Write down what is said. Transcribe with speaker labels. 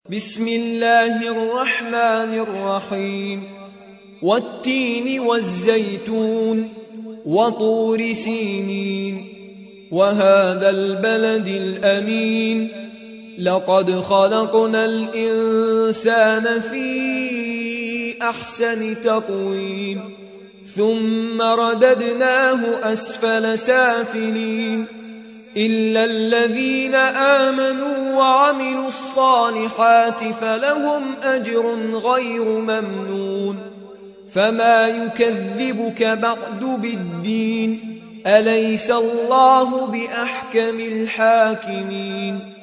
Speaker 1: بسم الله الرحمن الرحيم والتين والزيتون وطور سينين وهذا البلد الأمين لقد خلقنا الإنسان في أحسن تقويم ثم رددناه أسفل سافلين إلا الذين آمنوا وعملوا الصالحات فلهم أجر غير ممنون فما يكذبك بعد بالدين أليس الله بأحكم الحاكمين